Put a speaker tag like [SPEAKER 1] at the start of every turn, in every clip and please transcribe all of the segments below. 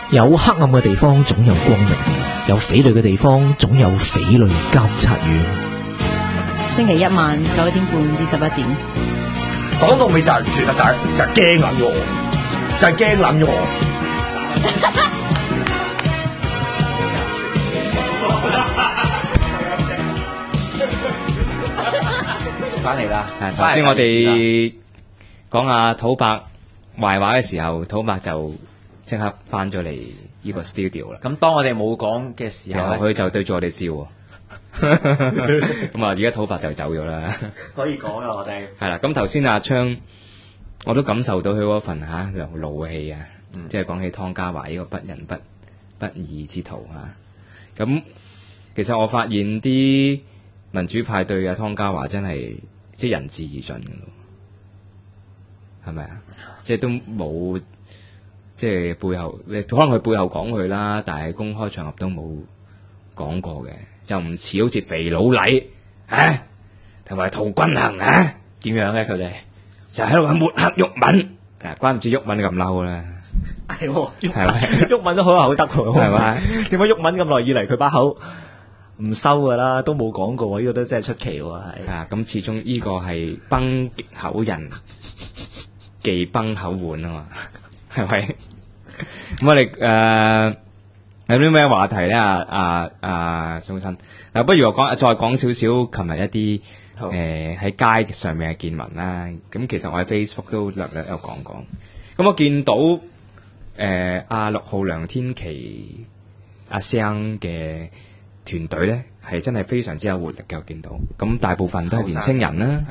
[SPEAKER 1] 有黑暗嘅地方總有光明，有匪類嘅地方總有匪類監察院。
[SPEAKER 2] 星期一晚9點半至11點。
[SPEAKER 3] 講到尾就係、其實就係驚撚咗我，就係驚撚咗我。
[SPEAKER 4] 翻嚟啦！頭先我哋講阿土伯壞話嘅時候，土伯就即刻翻咗嚟呢個 studio 啦。
[SPEAKER 5] 咁當我哋冇講嘅時候，
[SPEAKER 4] 佢就對住我哋笑喎。咁啊，而家土伯就走咗啦。
[SPEAKER 5] 可以講啦，我哋
[SPEAKER 4] 係啦。咁頭先阿昌，我都感受到佢嗰份怒氣啊，即係講起湯家驊呢個不仁不義之徒啊。咁其實我發現啲民主派對阿湯家驊真係即係仁至義盡嘅咯，係咪啊？即係都冇即係背後，可能佢背後講佢啦，但係公開場合都冇講過嘅，就唔似好似肥佬黎啊，同埋陶君行啊，
[SPEAKER 5] 點樣咧？佢哋
[SPEAKER 4] 就喺度抹黑毓民，關唔知毓民咁嬲啦。
[SPEAKER 1] 係喎，毓民都好有口德喎，
[SPEAKER 4] 係咪？
[SPEAKER 1] 點解毓民咁耐以嚟佢把口唔收噶啦，都冇講過，呢個都真係出奇喎，係。
[SPEAKER 4] 啊，咁始終呢個係崩口人，忌崩口碗啊嘛，係咪？咁我哋有啲咩話題咧？鍾生嗱，不如我再講少少，琴日一啲喺街上面嘅見聞啦。咁其實我喺 Facebook 都略有講講。咁我見到阿6號梁天琦阿生嘅團隊咧，係真係非常之有活力嘅。我見到咁大部分都係年青人啦，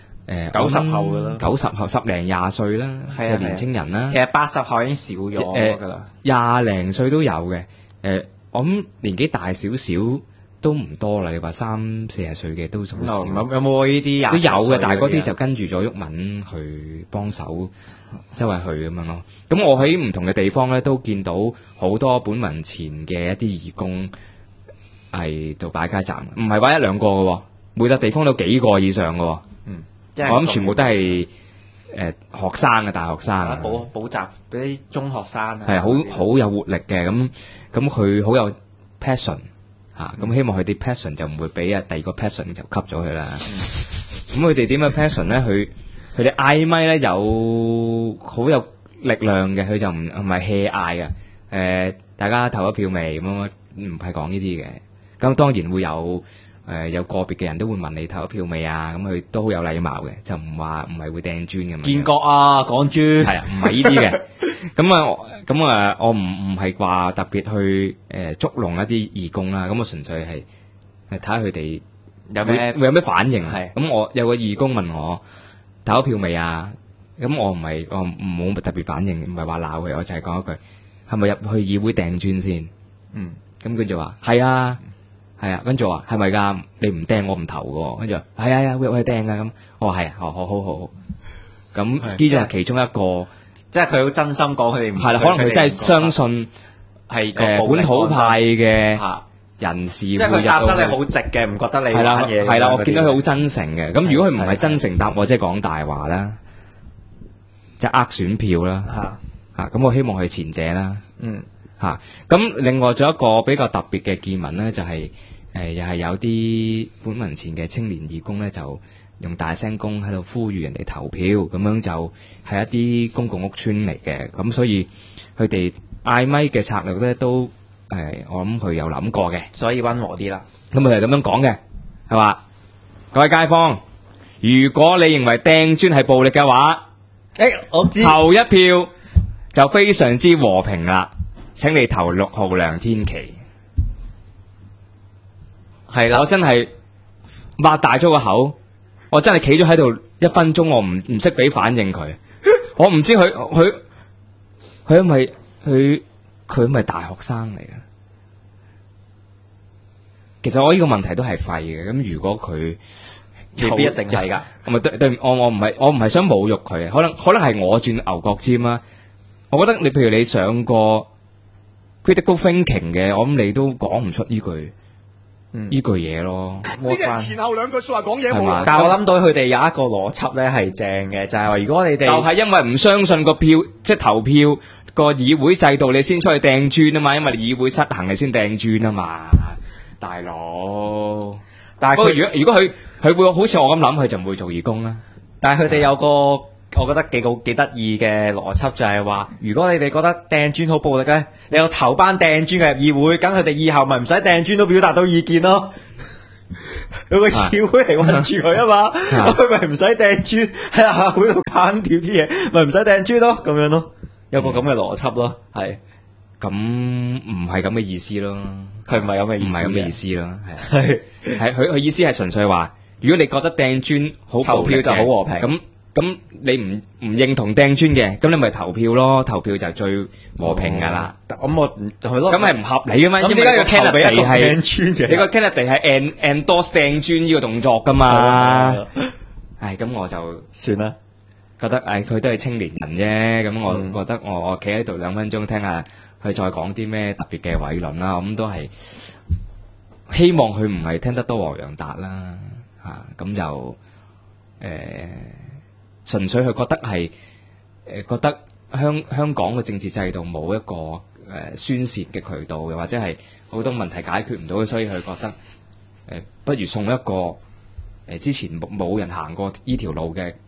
[SPEAKER 5] 90後噶啦
[SPEAKER 4] ，90後10零20歲啦嘅年青人啦。
[SPEAKER 5] 其實80後已經少咗噶啦
[SPEAKER 4] ，20零歲都有嘅。我諗年紀大少少都唔多啦。你話30、40歲嘅都好少。
[SPEAKER 5] 有冇呢啲
[SPEAKER 4] 都有嘅，但係嗰啲就跟住咗毓民去幫手，周圍去咁樣咯。咁我喺唔同嘅地方咧，都見到好多本民前嘅一啲義工係做擺街站，唔係話1兩個嘅，每笪地方都有幾個以上嘅。我諗全部都係學生嘅大學生啊，
[SPEAKER 5] 補習嗰啲中學生啊，
[SPEAKER 4] 係好有活力嘅。咁佢好有 passion 嚇，咁希望佢啲 passion 就唔會俾第二個 passion 就吸咗佢啦。咁佢哋點嘅 passion 咧？佢哋嗌咪咧有好有力量嘅，佢就唔係 hea 嗌嘅。大家投咗票未？咁唔係講呢啲嘅。咁當然會有個別嘅人都會問你投咗票未啊？咁佢都好有禮貌嘅，就唔係會掟磚咁樣。
[SPEAKER 5] 建國啊，港豬
[SPEAKER 4] 係啊，唔係呢啲嘅。咁我唔係話特別去捉弄一啲義工啦。咁我純粹係睇下佢哋會有咩反應。係咁，我有個義工問我投咗票未啊？咁我冇特別反應，唔係話鬧佢，我就係講一句係咪入去議會掟磚先？咁佢就話係啊。係啊，跟住話係咪噶？你唔掟我唔投嘅，跟住係啊，會掟噶咁。我話係啊，好。咁呢就係其中一個，
[SPEAKER 5] 即係佢好真心講，佢哋唔
[SPEAKER 4] 係啦。可能佢真係相信係本土派嘅人士，即係
[SPEAKER 5] 佢答得你好直嘅，唔覺得你
[SPEAKER 4] 係啦。我見到佢好真誠嘅。咁如果佢唔係真誠答我，即係講大話啦，即係選票啦。咁我希望佢前者啦。咁另外仲有一個比較特別嘅見聞咧，就係又係有啲本民前嘅青年義工咧，就用大聲公喺度呼籲人哋投票，咁樣就係一啲公共屋邨嚟嘅，咁所以佢哋嗌咪嘅策略咧都我諗佢有諗過嘅，
[SPEAKER 5] 所以溫和啲啦。
[SPEAKER 4] 咁佢係咁樣講嘅，係嘛？各位街坊，如果你認為掟磚係暴力嘅話，
[SPEAKER 5] 我知
[SPEAKER 4] 投一票就非常之和平啦。請你投6號梁天琦。係啦，我真係擘大咗個口，我真係企咗喺度1分鐘，我唔識俾反應佢。我唔知佢係咪佢係咪大學生嚟嘅？其實我呢個問題都係廢嘅。咁如果佢
[SPEAKER 5] 未必一定係噶，
[SPEAKER 4] 咁啊對，我唔係想侮辱佢，可能係我轉牛角尖啦。我覺得你譬如你上過 critical thinking 嘅，我諗你都講唔出呢句嘢咯。
[SPEAKER 3] 呢啲前後兩句說話講嘢冇，
[SPEAKER 5] 但係我諗到佢哋有一個邏輯咧係正嘅，就係話如果你哋
[SPEAKER 4] 就係因為唔相信個票，即係投票個議會制度你先出去掟磚啊嘛，因為你議會失衡你先掟磚啊嘛，大佬。不過
[SPEAKER 5] 但係佢
[SPEAKER 4] 如果佢會好似我咁諗，佢就唔會做義工啦。
[SPEAKER 5] 但係佢哋有個我覺得幾得意嘅邏輯，就係話，如果你哋覺得掟磚好暴力咧，你有頭班掟磚嘅入議會，咁佢哋以後咪唔使掟磚都表達到意見咯。有個議會嚟困住佢啊嘛，佢咪唔使掟磚喺下會度砍掉啲嘢，咪唔使掟磚咯，咁樣咯，有個咁嘅邏輯咯，係
[SPEAKER 4] 咁唔係咁嘅意思咯，
[SPEAKER 5] 佢唔係咁嘅意思，
[SPEAKER 4] 唔係咁嘅意思咯，係佢意思係純粹話，如果你覺得掟磚好
[SPEAKER 5] 投票就好和平，
[SPEAKER 4] 咁你唔認同掟磚嘅，咁你咪投票咯，投票就最和平噶啦。
[SPEAKER 5] 咁我唔係咯，
[SPEAKER 4] 咁係唔合理噶嘛？
[SPEAKER 5] 咁點解要投俾一個
[SPEAKER 4] 係
[SPEAKER 5] 掟磚嘅？
[SPEAKER 4] 你個 candidate 係 endorse 掟磚呢個動作噶嘛？唉，咁我就
[SPEAKER 5] 算啦。
[SPEAKER 4] 覺得佢都係青年人啫，咁我覺得我企喺度2分鐘聽下佢再講啲咩特別嘅偉論啦，咁都係希望佢唔係聽得多黃洋達啦，咁就純粹佢覺得係覺得香港嘅政治制度冇一個宣泄嘅渠道嘅，或者係好多問題解決唔到，所以佢覺得不如送一個之前冇人行過呢條路嘅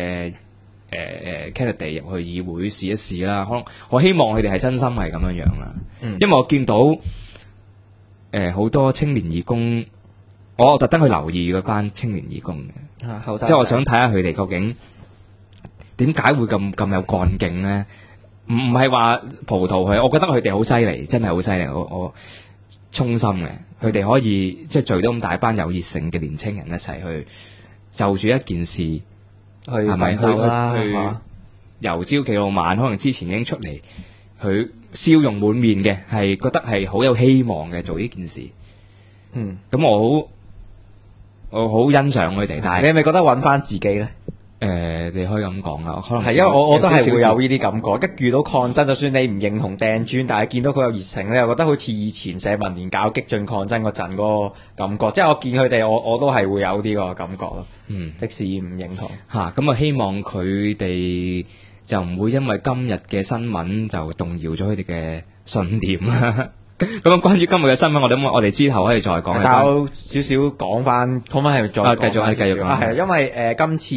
[SPEAKER 4] candidate 入去議會試一試啦。可能我希望佢哋係真心係咁樣啦，因為我見到好多青年義工，我特登去留意嗰班青年義工嘅，即係我想睇下佢哋究竟點解會咁有幹勁咧？唔係話葡萄佢，我覺得佢哋好犀利，真係好犀利，我衷心嘅，佢哋可以即係聚到咁大班有熱誠嘅年青人一齊去就住一件事。係咪去由朝企到晚？可能之前已經出嚟，佢笑容滿面嘅，係覺得係好有希望嘅做呢件事。咁我好欣賞佢哋。但係
[SPEAKER 5] 你係咪覺得揾翻自己咧？
[SPEAKER 4] 你可以咁講啦，可能
[SPEAKER 5] 係因為我都係會有呢啲感覺。一遇到抗爭，就算你唔認同掟磚，但係見到佢有熱情，你又覺得好似以前社民連搞激進抗爭嗰陣嗰個感覺。即係我見佢哋，我都係會有呢個感覺咯。即使唔認同
[SPEAKER 4] 咁希望佢哋就唔會因為今日嘅新聞就動搖咗佢哋嘅信念啦。咁關於今日嘅新聞，我哋之後可以再講。
[SPEAKER 5] 但有少少講翻，可唔可以再
[SPEAKER 4] 繼續講？
[SPEAKER 5] 係因為今次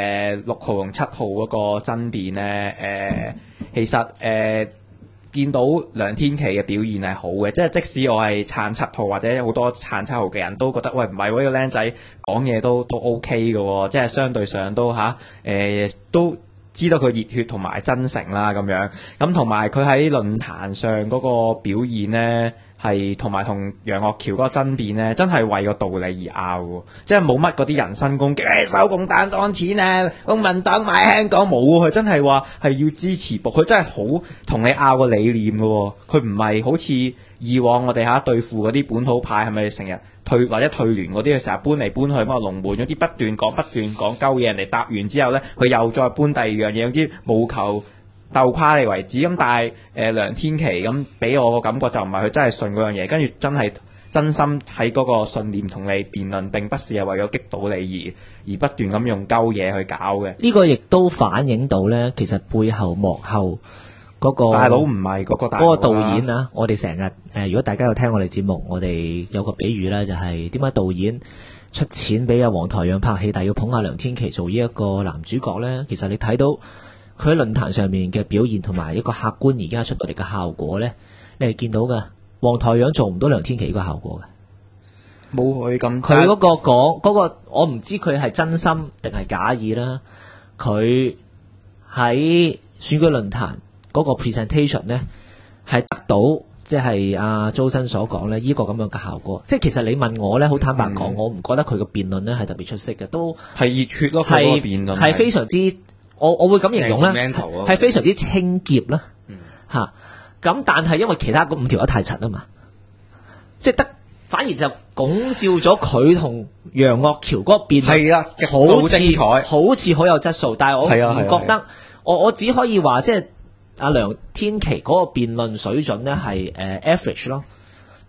[SPEAKER 5] 6號同7號嗰個爭辯咧，其實見到梁天琦嘅表現係好嘅，即係即使我係撐7號或者好多撐7號嘅人都覺得，喂唔係喎，呢個僆仔講嘢都 OK 嘅喎，即係相對上都都知道佢熱血同埋真誠啦咁樣，咁同埋佢喺論壇上嗰個表現呢，係同埋同楊岳橋嗰個爭辯呢，真係為個道理而拗，即係冇乜嗰啲人身攻擊，收共產黨錢啊，公民黨買香港冇，佢真係話係要支持佢真係好同你拗個理念嘅，佢唔係好似以往我哋對付嗰啲本土派係咪成日退或者退聯嗰啲，佢成日搬嚟搬去，咁龍門嗰啲不斷講鳩嘢，人哋答完之後呢，佢又再搬第二樣嘢，總之務求鬥垮你為止。咁但係梁天琦咁俾我個感覺就唔係佢真係信嗰樣嘢，跟住真係真心喺嗰個信念同你辯論，並不是係為咗擊倒你而不斷咁用鳩嘢去搞嘅。
[SPEAKER 1] 呢個亦都反映到呢，其實背後幕後嗰個
[SPEAKER 5] 大佬唔係嗰個大佬
[SPEAKER 1] 嗰個導演啊！我哋成日如果大家有聽我哋節目，我哋有個比喻咧，就係點解導演出錢俾阿黃台仰拍戲，但係要捧下梁天琦做呢一個男主角咧？其實你睇到佢喺論壇上面嘅表現，同埋一個客觀而家出到嚟嘅效果咧，你係見到噶。黃台仰做唔到梁天琦呢個效果嘅，
[SPEAKER 5] 冇佢咁。
[SPEAKER 1] 佢嗰個講嗰個，我唔知佢係真心定係假意啦。佢喺選舉論壇嗰個 presentation 咧，係得到即係阿周生所講咧，呢個咁樣嘅效果。即係其實你問我咧，好坦白講，我唔覺得佢嘅辯論咧係特別出色嘅，都
[SPEAKER 5] 係熱血咯。佢個辯論
[SPEAKER 1] 係非常之，我會咁形容咧，係非常之清潔啦。嚇咁，但係因為其他嗰5條都太柒啊嘛，即係得反而就拱照咗佢同楊岳橋嗰個辯論
[SPEAKER 5] 係啦，
[SPEAKER 1] 好似好有質素，但係我唔覺得。我只可以話，即係阿梁天琦嗰個辯論水準咧係average 咯，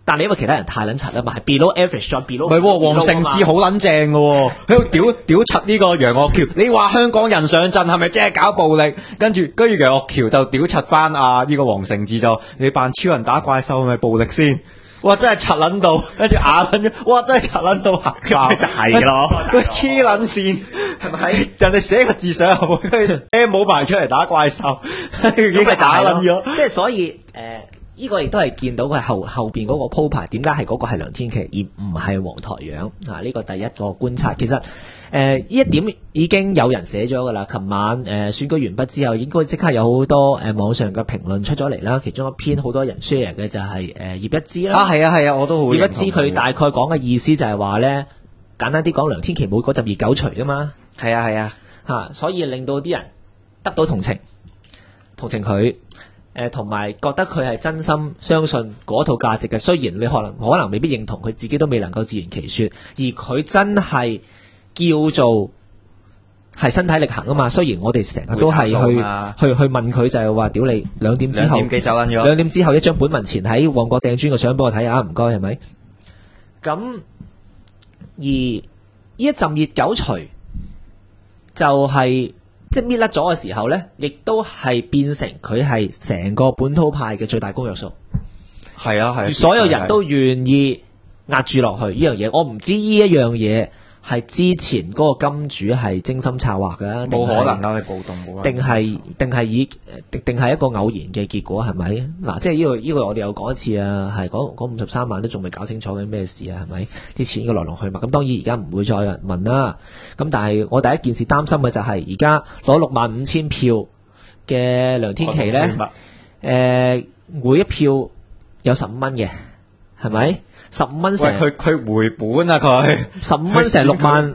[SPEAKER 1] 但係因為其他人太撚柒啦嘛，係 below average 再 below。
[SPEAKER 5] 唔係喎，黃成智好撚正嘅喎，喺度屌柒呢個楊岳橋。你話香港人上陣係咪即係搞暴力？跟住楊岳橋就屌柒翻呢個黃成智就你扮超人打怪獸係咪暴力先？哇！真係柒撚到，跟住啞撚咗，哇！真係柒撚到嚇爆，
[SPEAKER 1] 就係咯
[SPEAKER 5] 佢黐撚線，係咪？人哋寫個字上去，跟住冇埋出嚟打怪獸，已經係打撚咗。
[SPEAKER 1] 即係所以呢個亦都係見到佢後邊嗰個鋪排，點解係嗰個係梁天琦而唔係黃台仰啊？呢個第一個觀察，其實呢一點已經有人寫咗噶啦。琴晚選舉完畢之後，應該即刻有好多網上嘅評論出咗嚟啦。其中一篇好多人 share 嘅就係葉一之啦。
[SPEAKER 5] 係啊，我都好。
[SPEAKER 1] 葉一之佢大概講嘅意思就係話咧，簡單啲講，梁天琦冇嗰陣熱狗除啊嘛。
[SPEAKER 5] 係啊
[SPEAKER 1] 嚇，所以令到啲人得到同情佢。同埋覺得佢係真心相信嗰套價值嘅，雖然你可能未必認同，佢自己都未能夠自圓其說，而佢真係叫做係身體力行啊嘛。雖然我哋成日都係去問佢，就係話屌你2點之後
[SPEAKER 5] 2點幾走撚咗，
[SPEAKER 1] 2點之後一張本文前喺旺角掟磚嘅相俾我睇下，唔該係咪？咁而呢一陣熱狗除就係、即係搣甩咗嘅時候呢，亦都係變成佢係成個本土派嘅最大公約數。
[SPEAKER 5] 係啊，
[SPEAKER 1] 所有人都願意壓住落去呢樣嘢。我唔知呢一樣嘢係之前嗰個金主係精心策劃嘅，
[SPEAKER 5] 冇可能啦，你暴動冇。定
[SPEAKER 1] 係一個偶然嘅結果係咪？嗱，即係呢個我哋又講一次啊，係嗰53萬都仲未搞清楚緊咩事啊，係咪？啲錢嘅來龍去脈。咁當然而家唔會再有人問啦。咁但係我第一件事擔心嘅就係而家攞65000票嘅梁天琦呢，每一票有15蚊嘅，係咪？15蚊成，
[SPEAKER 5] 佢回本啊佢
[SPEAKER 1] ，15蚊成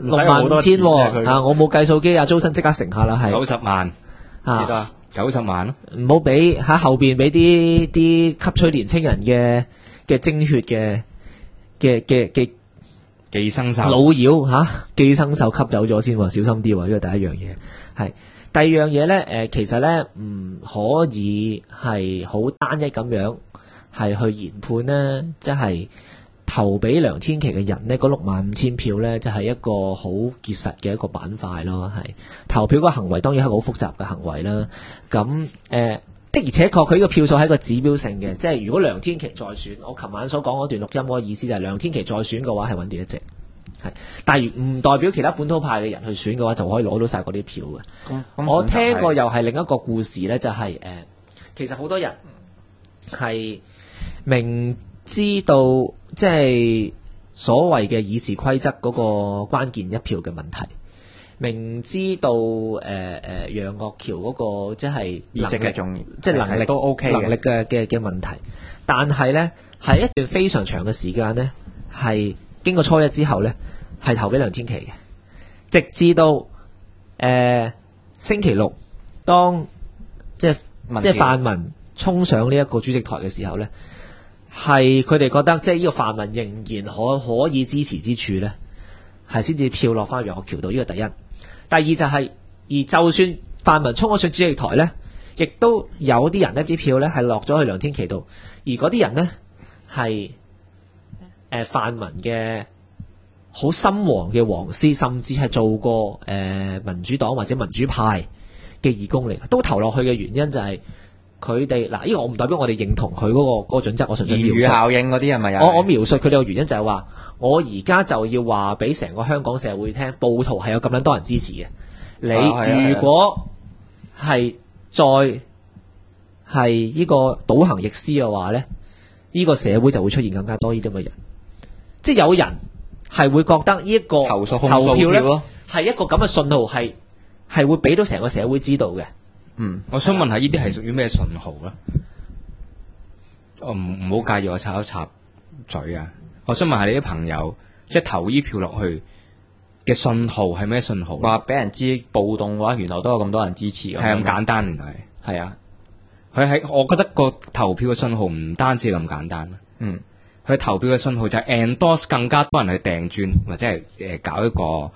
[SPEAKER 1] 65000喎。啊，我冇計數機啊，租身即刻乘下啦，係
[SPEAKER 4] 90萬
[SPEAKER 1] 啊
[SPEAKER 4] ，90萬咯。
[SPEAKER 1] 唔好俾喺後邊俾啲吸取年青人嘅精血嘅
[SPEAKER 4] 寄生獸
[SPEAKER 1] 老妖寄生獸吸走咗先喎，小心啲喎。呢個第一樣嘢係。第二樣嘢咧，其實咧唔可以係好單一咁樣係去研判咧，即係投俾梁天琦嘅人呢，嗰65000票咧就係一個好結實嘅一個板塊咯。係投票嗰個行為當然係個好複雜嘅行為啦。咁的而且確佢呢個票數係一個指標性嘅，即係如果梁天琦再選，我琴晚所講嗰段錄音嗰個意思就係梁天琦再選嘅話係穩住一席。係，但係唔代表其他本土派嘅人去選嘅話就可以攞到晒嗰啲票嘅。我聽過又係另一個故事咧，就係其實好多人係明知道即係所謂嘅議事規則嗰個關鍵一票嘅問題，明知道楊岳橋嗰個即係能力，即係能力都 OK 能力嘅問題，但係咧係一段非常長嘅時間咧，係經過初一之後咧，係投俾梁天琦嘅，直至到星期六當即係泛民衝上呢一個主席台嘅時候咧，係佢哋覺得即係呢個泛民仍然可以支持之處咧，係先至票落翻楊岳橋度。呢個第一。第二就係、而就算泛民衝咗上主席台咧，亦都有啲人呢啲票咧係落咗去梁天琦度，而嗰啲人咧係泛民嘅好深黃嘅黃絲，甚至係做過民主黨或者民主派嘅義工嚟，都投落去嘅原因就係佢哋嗱，呢個我唔代表我哋認同佢嗰個準則，我純粹描述
[SPEAKER 5] 言語效應嗰啲係咪有？
[SPEAKER 1] 我描述佢哋嘅原因就係話，我而家就要話俾成個香港社會聽，暴徒係有咁樣多人支持嘅。你如果係再係呢個倒行逆施嘅話咧，呢個社會就會出現更加多呢啲咁嘅人，即係有人係會覺得呢一個投票咧係一個咁嘅信號，係會俾到成個社會知道嘅。
[SPEAKER 4] 我想問下呢啲係屬於咩信號咧？我唔好介意我插一插嘴啊！我想問下你啲朋友，即係投呢票落去嘅信號係咩信號？
[SPEAKER 5] 話俾人知暴動嘅話，原來都有咁多人支持，
[SPEAKER 4] 係咁簡單，原來
[SPEAKER 5] 係啊！
[SPEAKER 4] 佢喺我覺得個投票嘅信號唔單止咁簡單。佢投票嘅信號就係 endorse 更加多人去掟磚，或者係搞一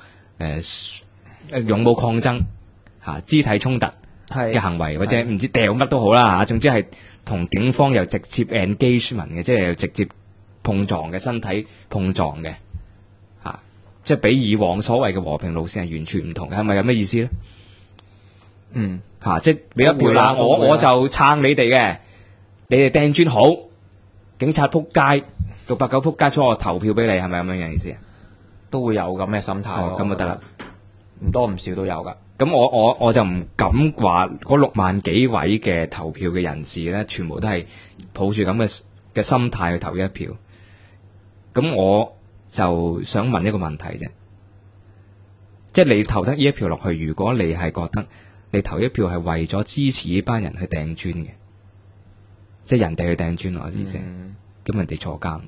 [SPEAKER 4] 個勇武抗爭肢體衝突嘅行為，或者唔知掉乜都好啦嚇，總之係同警方有直接 engagement 嘅，即係有直接碰撞嘅身體碰撞嘅即係比以往所謂嘅和平路線係完全唔同嘅，係咪有咩意思咧？即係俾一票啦，我就撐你哋嘅，你哋掟磚好，警察撲街，689撲街，所以我投票俾你，係咪咁樣嘅意思啊？
[SPEAKER 5] 都會有咁嘅心態咯。
[SPEAKER 4] 咁就得啦，
[SPEAKER 5] 唔多唔少都有噶。
[SPEAKER 4] 咁我就唔敢話嗰6萬幾位嘅投票嘅人士咧，全部都係抱住咁嘅心態去投一票。咁我就想問一個問題啫，即係你投得呢一票落去，如果你係覺得你投一票係為咗支持呢班人去掟磚嘅，即係人哋去掟磚我意思，咁人哋坐監，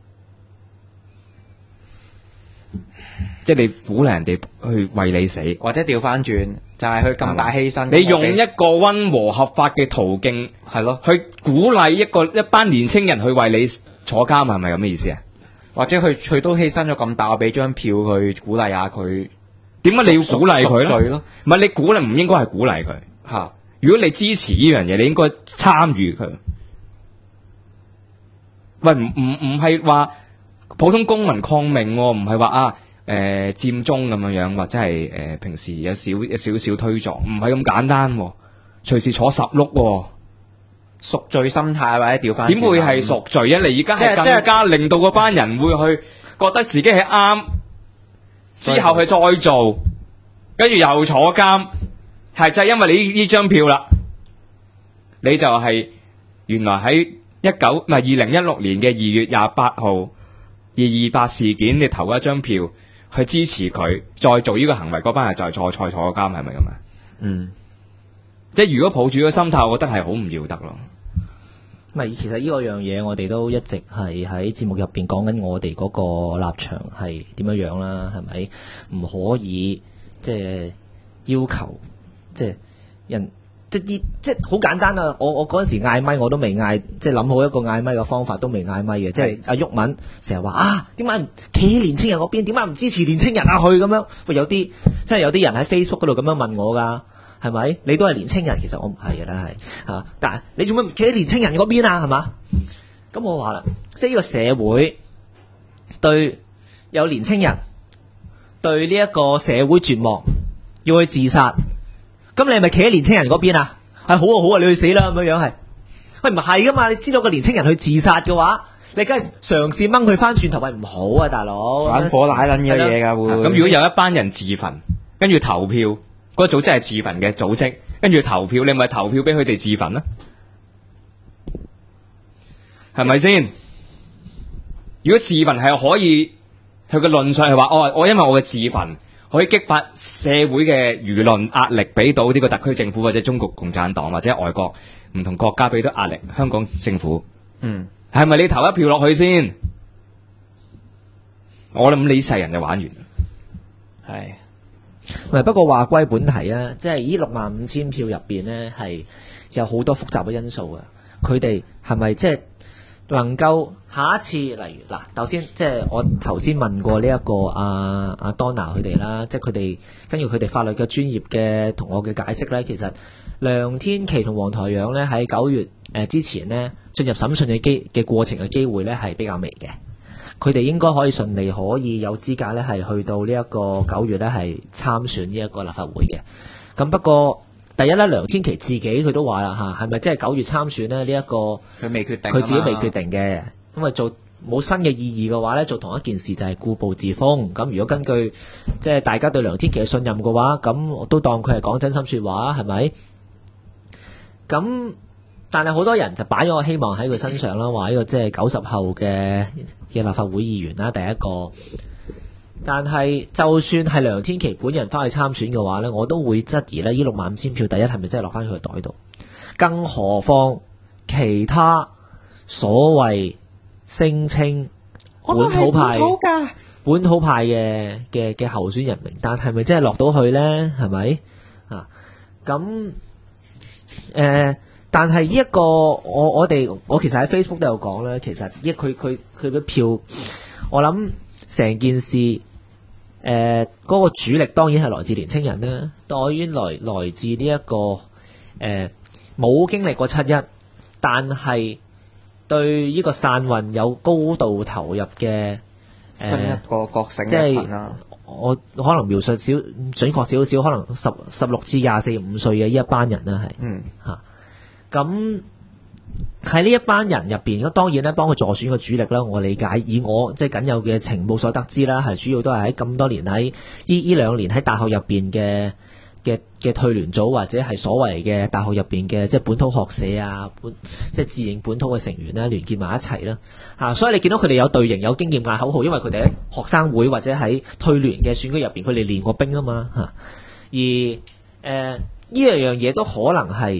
[SPEAKER 4] 即係你鼓勵人哋去為你死，
[SPEAKER 5] 或者調翻轉，就係佢咁大犧牲，
[SPEAKER 4] 你用一個溫和合法嘅途徑
[SPEAKER 5] 係咯，
[SPEAKER 4] 去鼓勵一班年青人去為你坐監，係咪咁嘅意思啊？
[SPEAKER 5] 或者佢都犧牲咗咁大，我俾張票去鼓勵下佢。
[SPEAKER 4] 點解你要鼓勵佢咧？
[SPEAKER 5] 咯，
[SPEAKER 4] 唔係你鼓勵唔應該係鼓勵佢
[SPEAKER 5] 嚇。
[SPEAKER 4] 如果你支持呢樣嘢，你應該參與佢。喂，唔係話普通公民抗命喎，唔係話佔中咁樣，或者係平時有少少推撞，唔係咁簡單喎，隨時坐10碌喎。
[SPEAKER 5] 贖罪心態或者調翻，
[SPEAKER 4] 點會係贖罪啊？你而家係更加令到嗰班人會去覺得自己係啱，之後去再做，跟住又坐監，係就係因為你呢張票啦，你就係原來喺2016年嘅2月28號228事件，你投一張票去支持佢，再做呢個行為，嗰班人就係坐監，係咪咁啊？即係如果抱住個心態，我覺得係好唔要得咯。
[SPEAKER 1] 咪其實呢個樣嘢，我哋都一直係喺節目入邊講緊，我哋嗰個立場係點樣樣啦？係咪唔可以即係要求即係人即係好簡單啊！我嗰陣時嗌咪我都未嗌，即係諗好一個嗌咪嘅方法都未嗌咪嘅，即係阿毓民成日話點解唔企喺年青人嗰邊？點解唔支持年青人啊？去咁樣喂，有啲即係有啲人喺 Facebook 嗰度咁樣問我㗎。係咪？你都係年青人，其實我唔係嘅啦，係但係你做咩唔企喺年青人嗰邊啊？係嘛？咁我話啦，即係呢個社會對有年青人對呢一個社會絕望，要去自殺，咁你係咪企喺年青人嗰邊啊？係好啊好啊，你去死啦咁樣係。喂，唔係噶嘛？你知道個年青人去自殺嘅話，你梗係嘗試掹佢翻轉頭，喂唔好啊，大佬。
[SPEAKER 5] 玩火奶撚嘅嘢㗎會。
[SPEAKER 4] 咁如果有一班人自焚，跟住投票。嗰個組織係自焚嘅組織，跟住投票，你咪投票俾佢哋自焚啦，係咪先？如果自焚係可以，佢嘅論述係話，我因為我嘅自焚可以激發社會嘅輿論壓力，俾到呢個特區政府或者中國共產黨或者外國唔同國家俾到壓力，香港政府，係咪你投一票落去先？我諗你呢世人就玩完，
[SPEAKER 5] 係。
[SPEAKER 1] 不過話歸本題啊，即係呢65000票入邊呢，係有好多複雜嘅因素啊。佢哋係咪即係能夠下一次，例如嗱，頭先即係我頭先問過呢一個阿 Donna 佢哋啦，即係佢哋根據佢哋法律嘅專業嘅同我嘅解釋呢，其實梁天琦同黃台仰呢，喺9月之前呢，進入審訊嘅過程嘅機會呢，係比較微嘅。佢哋應該可以順利可以有資格咧，係去到呢一個9月咧，係參選呢一個立法會嘅。咁不過第一咧，梁天琦自己佢都話啦嚇，係咪即係9月參選咧？呢一個
[SPEAKER 5] 佢未決定，
[SPEAKER 1] 佢自己未決定嘅。因為做冇新嘅意義嘅話咧，做同一件事就係固步自封。咁如果根據即係大家對梁天琦嘅信任嘅話，咁我都當佢係講真心説話，係咪？咁但係好多人就擺咗個希望喺佢身上啦，話呢個即係90後嘅立法會議員啦，第一個。但係就算係梁天琦本人翻去參選嘅話呢，我都會質疑呢65000票，第一係咪真係落翻去佢袋度？更何況其他所謂聲稱本土派嘅候選人名單係咪真係落到去呢？係咪啊？咁但係呢一個我其實喺 Facebook 都有講啦，其實佢嘅票，我諗成件事嗰個主力當然係來自年青人啦，當然來自呢一個冇經歷過7·1，但係對呢個散運有高度投入嘅
[SPEAKER 5] 新一個覺醒
[SPEAKER 1] 即係
[SPEAKER 5] 嘅人啦。
[SPEAKER 1] 我可能描述準確少少，可能16至24、5歲嘅呢一班人啦，係
[SPEAKER 5] 嗯
[SPEAKER 1] 咁喺呢一班人入邊，咁當然咧幫佢助選嘅主力啦，我理解以我即係僅有嘅情報所得知啦，係主要都係喺咁多年喺呢兩年喺大學入邊嘅退聯組或者係所謂嘅大學入邊嘅即係本土學社啊，即係自認本土嘅成員咧聯結埋一齊啦，所以你見到佢哋有隊形有經驗嗌口號，因為佢哋喺學生會或者喺退聯嘅選舉入邊，佢哋練過兵啊嘛而呢樣嘢都可能係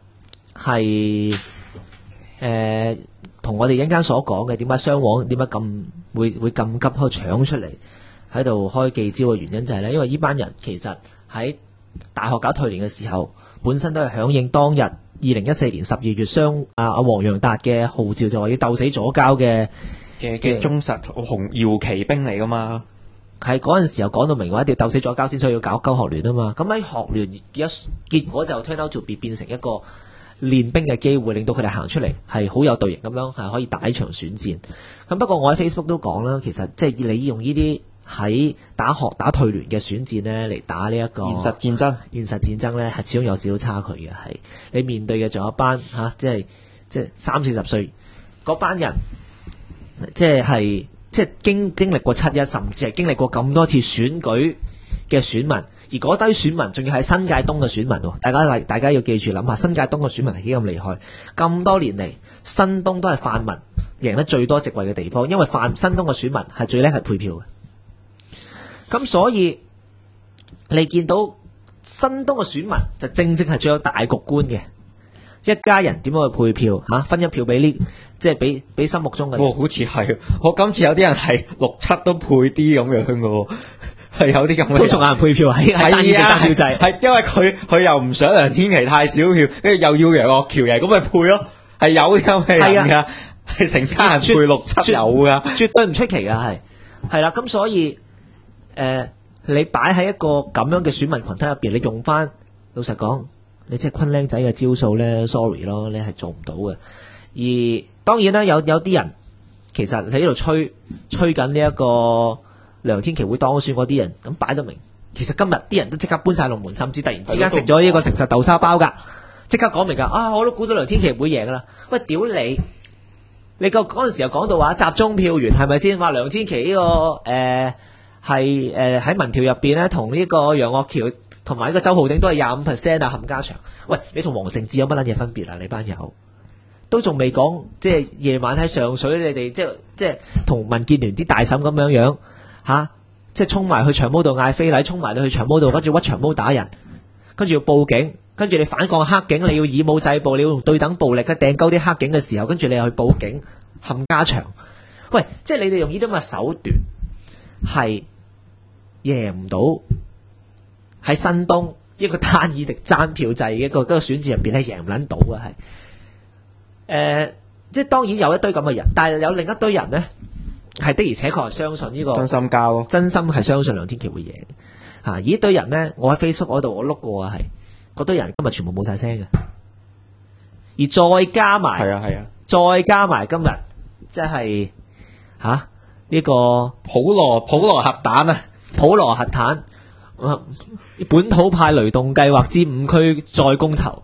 [SPEAKER 1] 同我哋一陣間所講嘅點解雙黃點解咁會咁急去搶出嚟喺度開記招嘅原因就係咧，因為呢班人其實喺大學搞退聯嘅時候，本身都係響應當日2014年12月黃洋達嘅號召，就話要鬥死左膠
[SPEAKER 5] 嘅忠實紅搖旗兵嚟噶嘛。
[SPEAKER 1] 係嗰陣時候講到明話一定要鬥死左膠先，所以要搞學聯啊嘛。咁喺學聯結果就 turn out to be 變成一個練兵嘅機會，令到佢哋行出嚟係好有隊形咁樣，係可以打一場選戰。咁不過我喺 Facebook 都講啦，其實即係你用呢啲喺打退聯嘅選戰呢嚟打呢一個
[SPEAKER 5] 現實戰爭
[SPEAKER 1] 呢，係始終有少少差距嘅。係你面對嘅仲有一班即係30-40歲嗰班人，即係經歷過7·1，甚至係經歷過咁多次選舉嘅選民，而嗰堆選民仲要係新界東嘅選民喎。大家要記住諗下，新界東嘅選民係幾咁厲害。咁多年嚟，新東都係泛民贏得最多席位嘅地方，因為新東嘅選民係最叻係配票嘅。咁所以你見到新東嘅選民就正係最有大局觀嘅，一家人點樣去配票分一票俾即係俾心目中嘅。
[SPEAKER 5] 好似係我今次有啲人係6-7都配啲咁樣嘅喎，係有啲咁嘅人。
[SPEAKER 1] 都仲有人配票喺單議單票制，
[SPEAKER 5] 係因為佢又唔想梁天琦太少票，跟住又要楊岳橋嘅，咁咪配咯。係有啲咁嘅人㗎，係成家人配6-7有㗎，
[SPEAKER 1] 絕對唔出奇㗎，係啦。咁所以你擺喺一個咁樣嘅選民群體入邊，你用翻老實講，你即係昆僆仔嘅招數咧 ，sorry 咯，你係做唔到嘅。而當然啦，有啲人其實喺度吹緊呢一個梁天琦會當選嗰啲人，咁擺到明，其實今日啲人都即刻搬晒龍門，甚至突然之間食咗呢個誠實豆沙包㗎，即刻講明㗎。我都估到梁天琦會贏㗎啦。喂，屌你！你嗰陣時又講到話集中票源係咪先？話梁天琦呢個係喺民調入邊咧，同呢個楊岳橋同埋呢個周浩鼎都係25%冚家祥。喂，你同黃成智有乜撚嘢分別啊？你班友都仲未講，即係夜晚喺上水，你哋即係同民建聯啲大嬸咁樣即係衝埋去長毛度嗌非禮，衝埋你去長毛度，跟住屈長毛打人，跟住要報警，跟住你反抗黑警，你要以武制暴，你要用對等暴力嘅掟鳩啲黑警嘅時候，跟住你又去報警冚家祥。喂，即係你哋用呢啲咁嘅手段係贏唔到喺新東一個單議席爭票制嘅一個選戰入邊咧，贏唔撚到嘅係即係當然有一堆咁嘅人，但係有另一堆人咧係的而且確係相信呢個
[SPEAKER 5] 真心交咯，
[SPEAKER 1] 真心係相信梁天琦會贏而呢堆人咧，我喺 Facebook 嗰度我碌過係嗰堆人今日全部冇晒聲嘅，而再加埋再加埋今日即係呢個
[SPEAKER 5] 普羅核彈啊，
[SPEAKER 1] 普羅核彈本土派雷動計劃之5區再公投。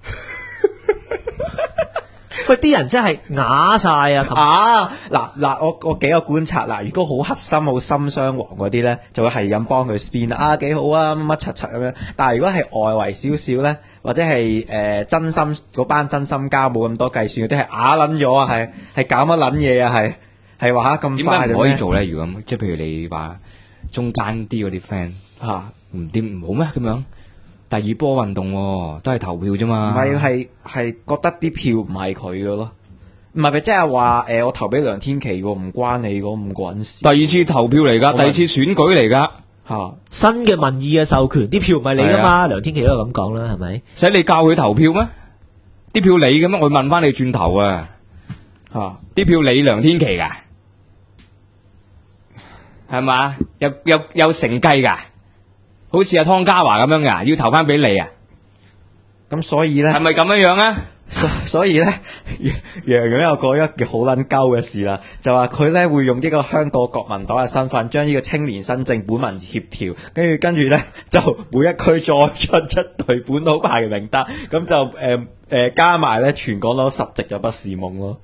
[SPEAKER 1] 喂，啲人真係啞晒啊！
[SPEAKER 5] 嗱，我幾個觀察嗱，如果好黑心、好心雙黃嗰啲咧，就會係咁幫佢 spin 幾好啊，乜柒柒咁樣。但係如果係外圍少少咧，或者係真心嗰班真心交冇咁多計算嗰啲係啞撚咗啊，係搞乜撚嘢啊，係話咁
[SPEAKER 4] 點解唔可以做咧？如果即係譬如你話中間啲嗰啲 friend 唔掂唔好咩咁樣？第二波運動都係投票啫嘛，
[SPEAKER 5] 唔係覺得啲票唔係佢嘅咯，唔係咪即係話我投俾梁天琦喎，唔關你嗰唔關事。
[SPEAKER 4] 第二次投票嚟噶，第二次選舉嚟噶
[SPEAKER 1] 新嘅民意嘅授權，啲票唔係你噶嘛？梁天琦都係咁講啦，係咪？
[SPEAKER 4] 使你教佢投票咩？啲票你嘅咩？我問翻你轉頭啲票你梁天琦噶，係嘛？有承繼噶。好似阿湯家驊咁樣噶，要投翻俾你啊！
[SPEAKER 5] 咁所以咧，
[SPEAKER 4] 係咪咁樣啊？
[SPEAKER 5] 所以咧，楊楊又過一件好撚鳩嘅事啦，就話佢咧會用呢個香港國民黨嘅身份，將呢個青年新政本民協調，跟住咧就每一區再出一隊本土派嘅名單，咁就加埋咧全港攞10席就不是夢咯。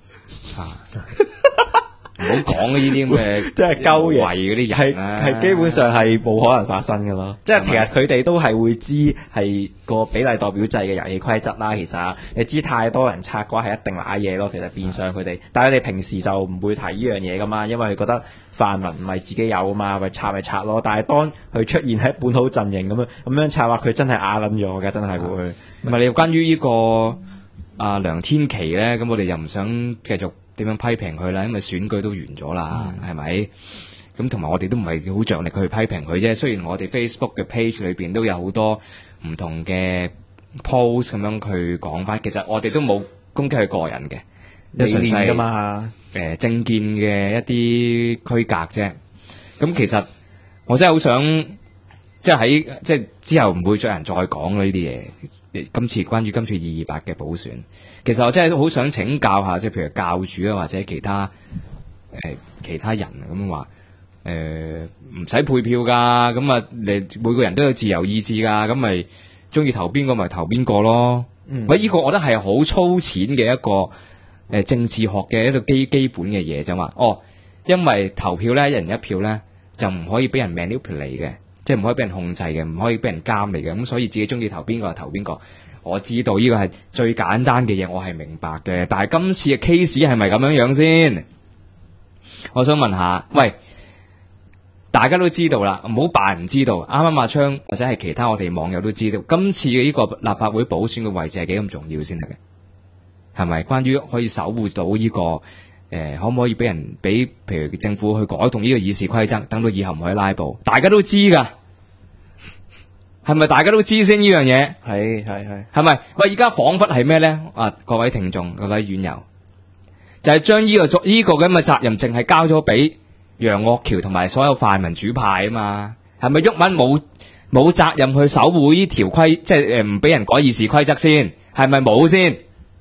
[SPEAKER 4] 唔好講呢啲咁嘅，
[SPEAKER 5] 即係鳩嘢，
[SPEAKER 4] 為嗰啲人啦，
[SPEAKER 5] 係基本上係冇可能發生噶咯。即係其實佢哋都係會知係個比例代表制嘅遊戲規則啦。其實你知太多人拆嘅話係一定揦嘢咯。其實變相佢哋，但係佢哋平時就唔會提呢樣嘢噶嘛，因為佢覺得泛民唔係自己有啊嘛，咪拆咯。但係當佢出現喺本土陣營咁樣拆話，佢真係啞撚咗嘅，真係會。
[SPEAKER 4] 唔係你關於呢個梁天琦咧，咁我哋又唔想繼續點樣批評佢啦，因為選舉都完咗啦，係咪？咁同埋我哋都唔係好着力去批評佢啫。雖然我哋 Facebook 嘅 page 裏邊都有好多唔同嘅 post 咁樣去講翻，其實我哋都冇攻擊佢個人嘅，
[SPEAKER 5] 理念噶嘛，
[SPEAKER 4] 政見嘅一啲區隔啫。咁其實我真係好想，即係之後唔會再有人再講呢啲嘢。關於今次228嘅補選，其實我真係好想請教下，即係譬如教主啊，或者其他人咁話，唔使配票噶，咁啊，你每個人都有自由意志噶，咁咪中意投邊個咪投邊個咯。喂，呢個我覺得係好粗淺嘅一個政治學嘅一個基本嘅嘢，就話因為投票咧，一人一票咧，就唔可以俾人 manipulate 嘅。即係唔可以俾人控制嘅，唔可以俾人監嚟嘅，咁所以自己中意投邊個就投邊個。我知道呢個係最簡單嘅嘢，我係明白嘅。但係今次嘅 case 係咪咁樣樣先？我想問下，喂，大家都知道啦，唔好扮唔知道。啱啱阿昌或者係其他我哋網友都知道，今次嘅呢個立法會補選嘅位置係幾咁重要先得嘅，係咪？關於可以守護到呢個。可唔可以俾譬如政府去改動呢個議事規則，等到以後唔可以拉布？大家都知噶，係咪大家都知先呢樣嘢？係咪？喂，而家彷彿係咩咧？各位聽眾、各位院友，就係將呢個咁嘅責任，淨係交咗俾楊岳橋同埋所有泛民主派啊嘛？係咪毓民冇責任去守護呢條規，即係唔俾人改議事規則先？係咪冇先？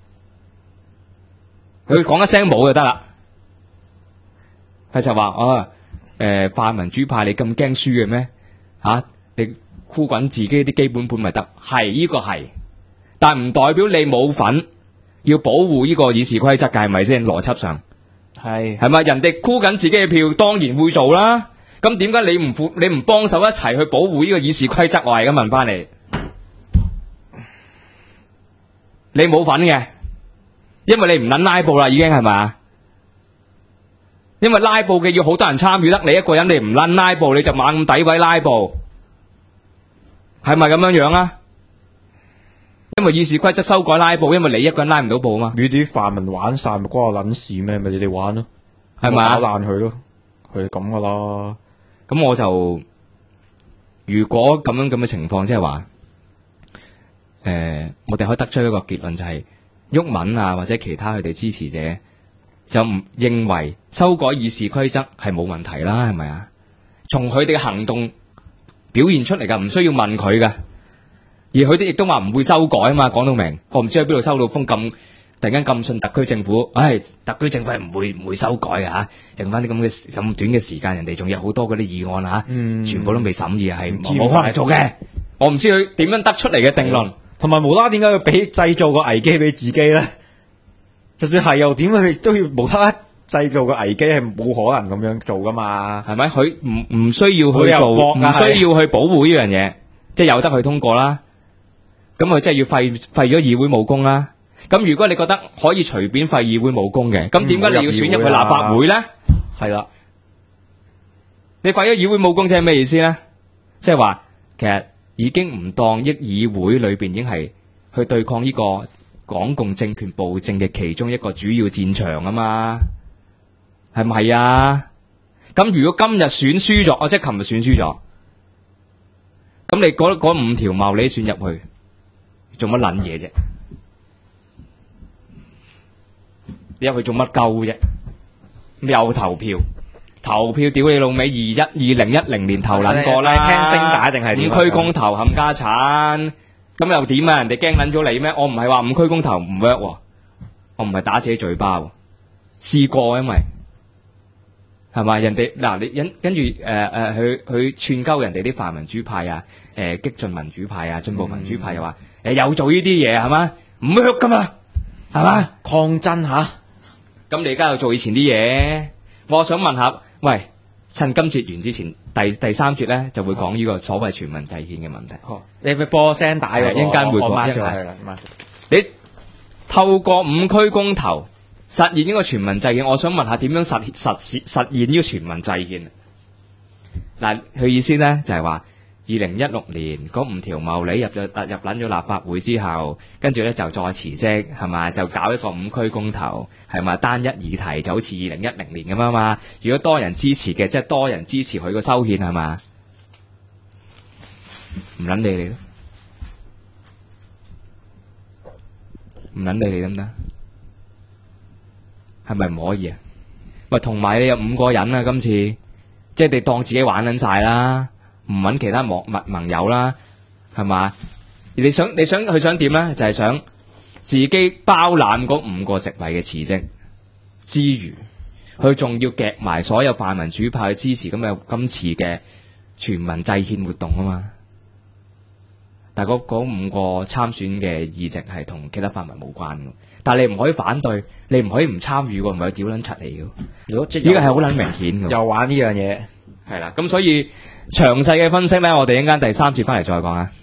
[SPEAKER 4] 佢講一聲冇就得啦，佢就話泛民主派你咁驚輸嘅咩？你箍滾自己啲基本盤咪得？係呢個係，但唔代表你冇份要保護呢個議事規則嘅，係咪先？邏輯上係咪？人哋箍緊自己嘅票，當然會做啦。咁點解你唔幫手一齊去保護呢個議事規則？我係咁問翻你，你冇份嘅。因為你唔捻拉布啦，已經係咪？因為拉布嘅要好多人參與，得你一個人你唔捻拉布，你就猛咁詆毀拉布，係咪咁樣樣啊？因為議事規則修改拉布，因為你一個人拉唔到布啊嘛。
[SPEAKER 5] 你啲泛民玩晒咪關我撚事咩？咪你哋玩咯，
[SPEAKER 4] 係咪？
[SPEAKER 5] 打爛佢咯，佢係咁噶啦。
[SPEAKER 4] 咁我就如果咁嘅情況，即係話，我哋可以得出一個結論，就係。毓民啊，或者其他佢哋支持者就唔認為修改議事規則係冇問題啦，係咪啊？從佢哋嘅行動表現出嚟噶，唔需要問佢噶，而佢哋亦都話唔會修改啊嘛，講到明。我唔知喺邊度收到風咁，突然間咁信特區政府，特區政府係唔會修改嘅吓，用翻啲咁短嘅時間，人哋仲有好多嗰啲議案吓，全部都未審議，係冇可能做嘅。我唔知佢點樣得出嚟嘅定論。
[SPEAKER 5] 同埋無啦，點解要俾製造個危機俾自己咧？就算係又點，佢都要無啦啦製造個危機，係冇可能咁樣做噶嘛？係咪？
[SPEAKER 4] 佢唔需要去做，唔需要去保護呢樣嘢，即係有得去通過啦。咁佢即係要廢咗議會武功啦。咁如果你覺得可以隨便廢議會武功嘅，咁點解你要選入去立法會咧？
[SPEAKER 5] 係啦，
[SPEAKER 4] 你廢咗議會武功即係咩意思咧？即係話其實。已經唔當議會裏邊已經係去對抗呢個港共政權暴政嘅其中一個主要戰場啊嘛，係咪係啊？咁如果今日選輸咗，即係琴日選輸咗，咁你嗰5條茂你選入去，做乜撚嘢啫？你入去做乜鳩啫？又投票屌你老味，2010年投撚過啦，
[SPEAKER 5] 聽聲帶定係點？
[SPEAKER 4] 5區公投冚家產， 咁又點啊？人哋驚撚咗你咩？我唔係話五區公投唔 work 喎，我唔係打自己嘴巴喎，試過因為係嘛？人哋嗱你跟住佢串鳩人哋啲泛民主派啊，激進民主派啊，進步民主派又話又做呢啲嘢係嘛？唔 work 噶嘛，係嘛？
[SPEAKER 5] 抗爭嚇。
[SPEAKER 4] 咁你而家又做以前啲嘢，我想問下，喂，趁今節完之前，第三節咧就會講呢個所謂全民制憲嘅問題。
[SPEAKER 5] 好，你咪播聲帶嗰個，
[SPEAKER 4] 一陣間會
[SPEAKER 5] 我
[SPEAKER 4] 播
[SPEAKER 5] mark
[SPEAKER 4] 一陣
[SPEAKER 5] 咗佢啦，mark 咗
[SPEAKER 4] 你透過五區公投實現呢個全民制憲，我想問下點樣實現呢個全民制憲？嗱，佢意思咧就係話，2016年嗰5條茂利入撚咗立法會之後，跟住咧就再辭職係嘛，就搞一個五區公投係嘛，單一議題就好似2010年咁啊嘛。如果多人支持嘅，即係多人支持佢個修憲係嘛，唔撚理你咯，唔撚理你得唔得？係咪唔可以啊？喂，同埋你有5個人啊，今次即係你當自己玩撚晒啦。唔揾其他盟友啦，係嘛？你想佢想點咧？就係想自己包攬嗰5個席位嘅辭職之餘，佢仲要夾埋所有泛民主派去支持今次嘅全民制憲活動啊嘛。但係嗰5個參選嘅議席係同其他泛民冇關嘅，但係你唔可以反對，你唔可以唔參與喎，唔係屌撚柒你嘅。
[SPEAKER 5] 如果即
[SPEAKER 4] 呢個係好撚明顯嘅。
[SPEAKER 5] 又玩呢樣嘢。
[SPEAKER 4] 係啦，咁所以詳細嘅分析咧，我哋一陣間第3節翻嚟再講啊。